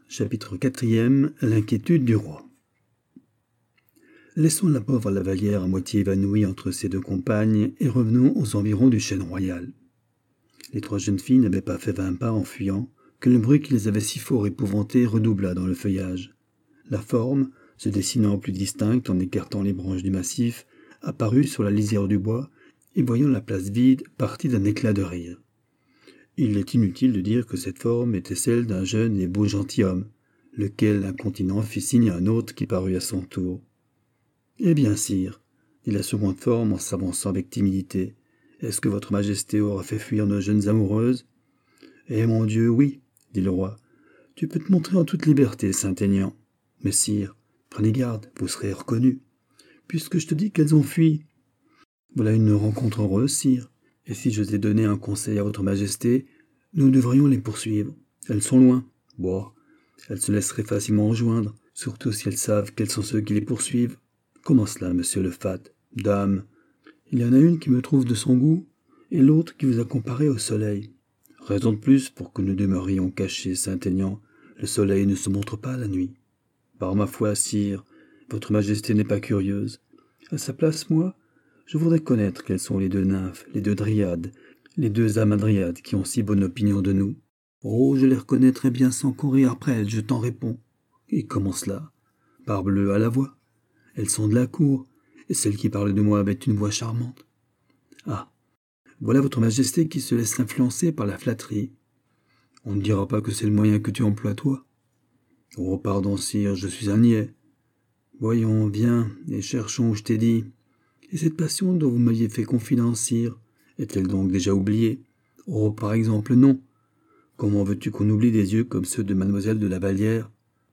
Chapitre 4. L'inquiétude du roi. Laissons la pauvre Lavallière à moitié évanouie entre ses deux compagnes et revenons aux environs du chêne royal. Les trois jeunes filles n'avaient pas fait 20 pas en fuyant que le bruit qui les avait si fort épouvantées redoubla dans le feuillage. La forme, se dessinant plus distincte en écartant les branches du massif, apparut sur la lisière du bois et voyant la place vide, partit d'un éclat de rire. Il est inutile de dire que cette forme était celle d'un jeune et beau gentilhomme, lequel incontinent fit signe à un autre qui parut à son tour. « Eh bien, sire, dit la seconde forme en s'avançant avec timidité, est-ce que votre majesté aura fait fuir nos jeunes amoureuses ?»« Eh mon Dieu, oui, dit le roi. Tu peux te montrer en toute liberté, Saint-Aignan. Mais sire, prenez garde, vous serez reconnu, puisque je te dis qu'elles ont fui. Voilà une rencontre heureuse, sire. Et si je t'ai donné un conseil à votre majesté, nous devrions les poursuivre. Elles sont loin. Bon, elles se laisseraient facilement rejoindre, surtout si elles savent quels sont ceux qui les poursuivent. Comment cela, monsieur le fat? Dame, il y en a une qui me trouve de son goût, et l'autre qui vous a comparé au soleil. Raison de plus pour que nous demeurions cachés, Saint-Aignan. Le soleil ne se montre pas la nuit. Par ma foi, sire, votre majesté n'est pas curieuse. À sa place, moi, je voudrais connaître quelles sont les deux nymphes, les deux dryades, les deux hamadryades qui ont si bonne opinion de nous. Oh, je les reconnaîtrais bien sans courir après elles, je t'en réponds. Et comment cela? Parbleu à la voix. Elles sont de la cour, et celle qui parle de moi avait une voix charmante. Ah, voilà votre majesté qui se laisse influencer par la flatterie. On ne dira pas que c'est le moyen que tu emploies toi. Oh, pardon, sire, je suis un niais. Voyons, viens, et cherchons où je t'ai dit. Et cette passion dont vous m'aviez fait confidence, sire, est-elle donc déjà oubliée? Oh, par exemple, non. Comment veux-tu qu'on oublie des yeux comme ceux de mademoiselle de Lavallière?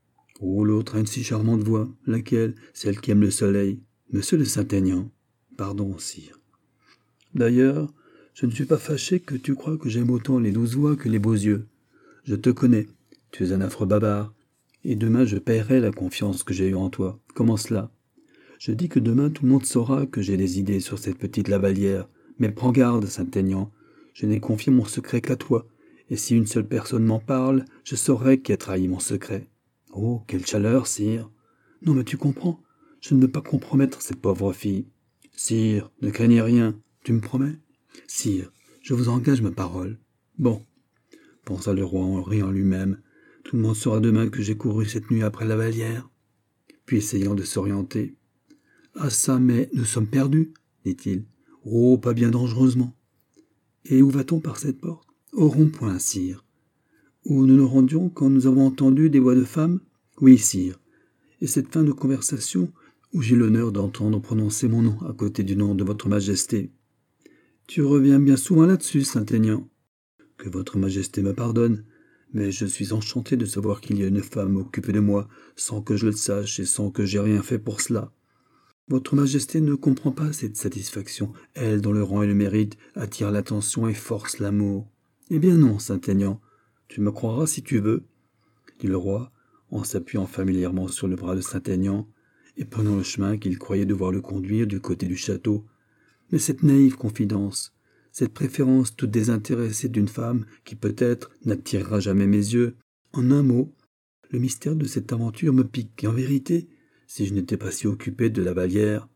Oh, l'autre a une si charmante voix. Laquelle? Celle qui aime le soleil. Monsieur de Saint-Aignan. Pardon, sire. D'ailleurs, je ne suis pas fâché que tu crois que j'aime autant les douces voix que les beaux yeux. Je te connais. Tu es un affreux bavard. Et demain je paierai la confiance que j'ai eue en toi. Comment cela? Je dis que demain tout le monde saura que j'ai des idées sur cette petite Lavallière. Mais prends garde, Saint-Aignan. Je n'ai confié mon secret qu'à toi. Et si une seule personne m'en parle, je saurai qui a trahi mon secret. Oh, quelle chaleur, sire! Non, mais tu comprends, je ne veux pas compromettre cette pauvre fille. Sire, ne craignez rien, tu me promets? Sire, je vous engage ma parole. Bon, pensa le roi en riant lui-même, tout le monde saura demain que j'ai couru cette nuit après Lavallière. Puis essayant de s'orienter. Ah ça, mais nous sommes perdus, dit-il. Oh, pas bien dangereusement. Et où va-t-on par cette porte? Au rond-point, sire. Où nous nous rendions quand nous avons entendu des voix de femmes? Oui, sire. Et cette fin de conversation où j'ai l'honneur d'entendre prononcer mon nom à côté du nom de votre majesté. Tu reviens bien souvent là-dessus, Saint-Aignan. Que votre majesté me pardonne, mais je suis enchanté de savoir qu'il y a une femme occupée de moi, sans que je le sache et sans que j'aie rien fait pour cela. Votre majesté ne comprend pas cette satisfaction, elle dont le rang et le mérite attirent l'attention et forcent l'amour. Eh bien non, Saint-Aignan, tu me croiras si tu veux, dit le roi, en s'appuyant familièrement sur le bras de Saint-Aignan et prenant le chemin qu'il croyait devoir le conduire du côté du château. Mais cette naïve confidence, cette préférence toute désintéressée d'une femme qui peut-être n'attirera jamais mes yeux, en un mot, le mystère de cette aventure me pique, et en vérité, si je n'étais pas si occupé de Lavallière.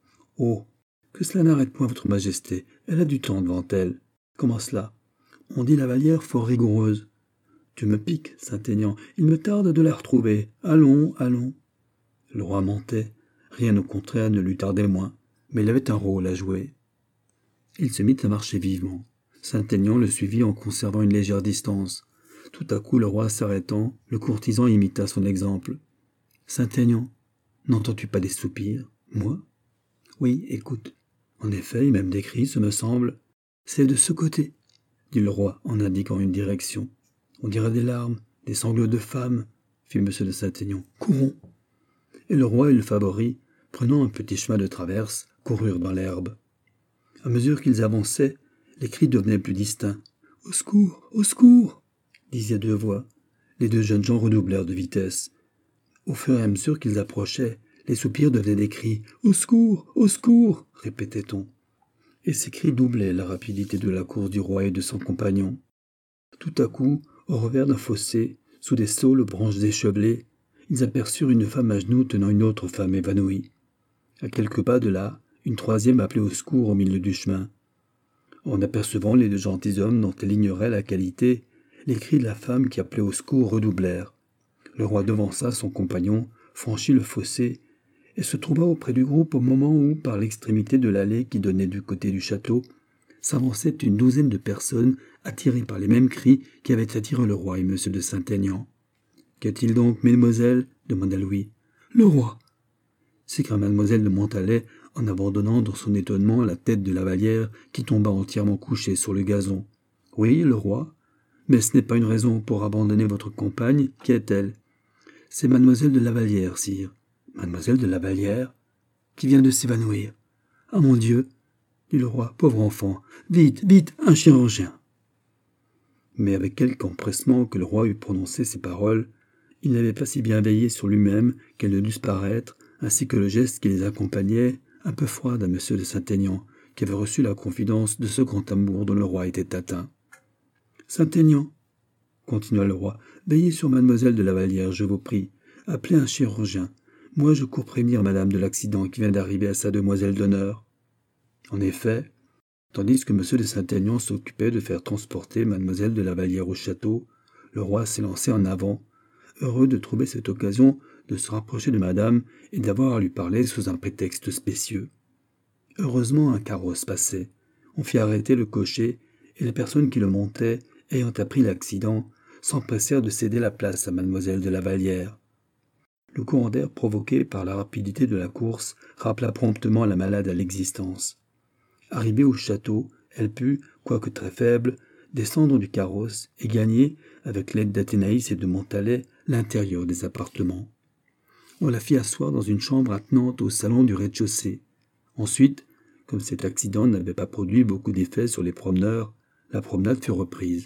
Oh, que cela n'arrête point votre majesté, elle a du temps devant elle. Comment cela? On dit Lavallière fort rigoureuse. Tu me piques, Saint-Aignan, il me tarde de la retrouver. Allons, allons. Le roi mentait, rien au contraire ne lui tardait moins, mais il avait un rôle à jouer. Il se mit à marcher vivement. Saint-Aignan le suivit en conservant une légère distance. Tout à coup, le roi s'arrêtant, le courtisan imita son exemple. Saint-Aignan, n'entends-tu pas des soupirs? Moi? Oui, écoute. En effet, même des cris, ce me semble. C'est de ce côté, dit le roi en indiquant une direction. On dirait des larmes, des sanglots de femme, fit M. de Saint-Aignan. Courons. Et le roi et le favori, prenant un petit chemin de traverse, coururent dans l'herbe. À mesure qu'ils avançaient, les cris devenaient plus distincts. « Au secours! Au secours !» disaient deux voix. Les deux jeunes gens redoublèrent de vitesse. Au fur et à mesure qu'ils approchaient, les soupirs devenaient des cris. « Au secours! Au secours !» répétait-on. Et ces cris doublaient la rapidité de la course du roi et de son compagnon. Tout à coup, au revers d'un fossé, Sous des saules aux branches échevelées, ils aperçurent une femme à genoux tenant une autre femme évanouie. À quelques pas de là, une troisième appelait au secours au milieu du chemin. En apercevant les deux gentilshommes dont elle ignorait la qualité, les cris de la femme qui appelait au secours redoublèrent. Le roi devança son compagnon, franchit le fossé, et se trouva auprès du groupe au moment où, par l'extrémité de l'allée qui donnait du côté du château, s'avançait une douzaine de personnes attirées par les mêmes cris qui avaient attiré le roi et M. de Saint-Aignan. « Qu'y a-t-il donc, mesdemoiselles » demanda Louis. « Le roi !» s'écria mademoiselle de Montalais en abandonnant dans son étonnement la tête de la Vallière qui tomba entièrement couchée sur le gazon. « Oui, le roi. Mais ce n'est pas une raison pour abandonner votre compagne. Qui est-elle ?»« C'est mademoiselle de la Vallière, sire. »« Mademoiselle de la Vallière ? Qui vient de s'évanouir. »« Ah, mon Dieu !» dit le roi. « Pauvre enfant. Vite, vite, un chirurgien !» Mais avec quelque empressement que le roi eût prononcé ces paroles, il n'avait pas si bien veillé sur lui-même qu'elles ne dussent paraître, ainsi que le geste qui les accompagnait, un peu froide à M. de Saint-Aignan, qui avait reçu la confidence de ce grand amour dont le roi était atteint. « Saint-Aignan, continua le roi, veillez sur mademoiselle de la Vallière, je vous prie. Appelez un chirurgien. Moi, je cours prévenir madame de l'accident qui vient d'arriver à sa demoiselle d'honneur. » En effet, tandis que M. de Saint-Aignan s'occupait de faire transporter mademoiselle de la Vallière au château, le roi s'élançait en avant, heureux de trouver cette occasion de se rapprocher de madame et d'avoir à lui parler sous un prétexte spécieux. Heureusement, un carrosse passait. On fit arrêter le cocher, et les personnes qui le montaient, ayant appris l'accident, s'empressèrent de céder la place à mademoiselle de la Vallière. Le courant d'air provoqué par la rapidité de la course rappela promptement la malade à l'existence. Arrivée au château, elle put, quoique très faible, descendre du carrosse et gagner, avec l'aide d'Athénaïs et de Montalais, l'intérieur des appartements. On la fit asseoir dans une chambre attenante au salon du rez-de-chaussée. Ensuite, comme cet accident n'avait pas produit beaucoup d'effet sur les promeneurs, la promenade fut reprise.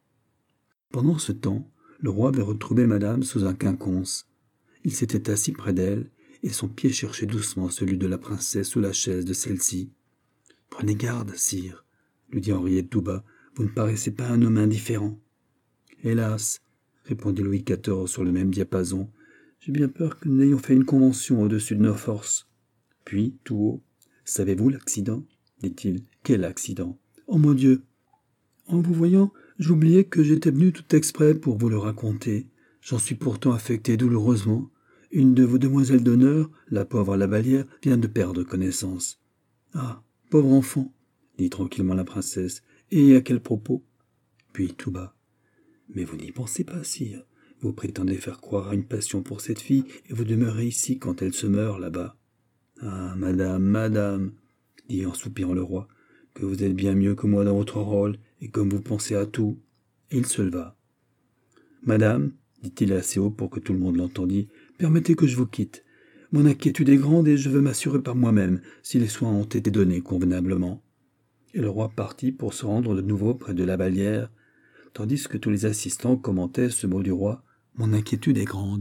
Pendant ce temps, le roi avait retrouvé madame sous un quinconce. Il s'était assis près d'elle, et son pied cherchait doucement celui de la princesse sous la chaise de celle-ci. « Prenez garde, sire, » lui dit Henriette tout bas, « vous ne paraissez pas un homme indifférent. »« Hélas, » répondit Louis XIV sur le même diapason, « j'ai bien peur que nous n'ayons fait une convention au-dessus de nos forces. » Puis, tout haut, « Savez-vous l'accident ?» dit-il. « Quel accident ?»« Oh mon Dieu ! En vous voyant, j'oubliais que j'étais venu tout exprès pour vous le raconter. J'en suis pourtant affecté douloureusement. Une de vos demoiselles d'honneur, la pauvre La Vallière, vient de perdre connaissance. »« Ah, pauvre enfant !» dit tranquillement la princesse. « Et à quel propos ?» Puis tout bas. « Mais vous n'y pensez pas, sire. Vous prétendez faire croire à une passion pour cette fille, et vous demeurez ici quand elle se meurt là-bas. »« Ah, madame, madame, dit en soupirant le roi, que vous êtes bien mieux que moi dans votre rôle, et comme vous pensez à tout. » Et il se leva. « Madame, dit-il assez haut pour que tout le monde l'entendît, permettez que je vous quitte. Mon inquiétude est grande et je veux m'assurer par moi-même si les soins ont été donnés convenablement. » Et le roi partit pour se rendre de nouveau près de la Vallière, tandis que tous les assistants commentaient ce mot du roi. « Mon inquiétude est grande. »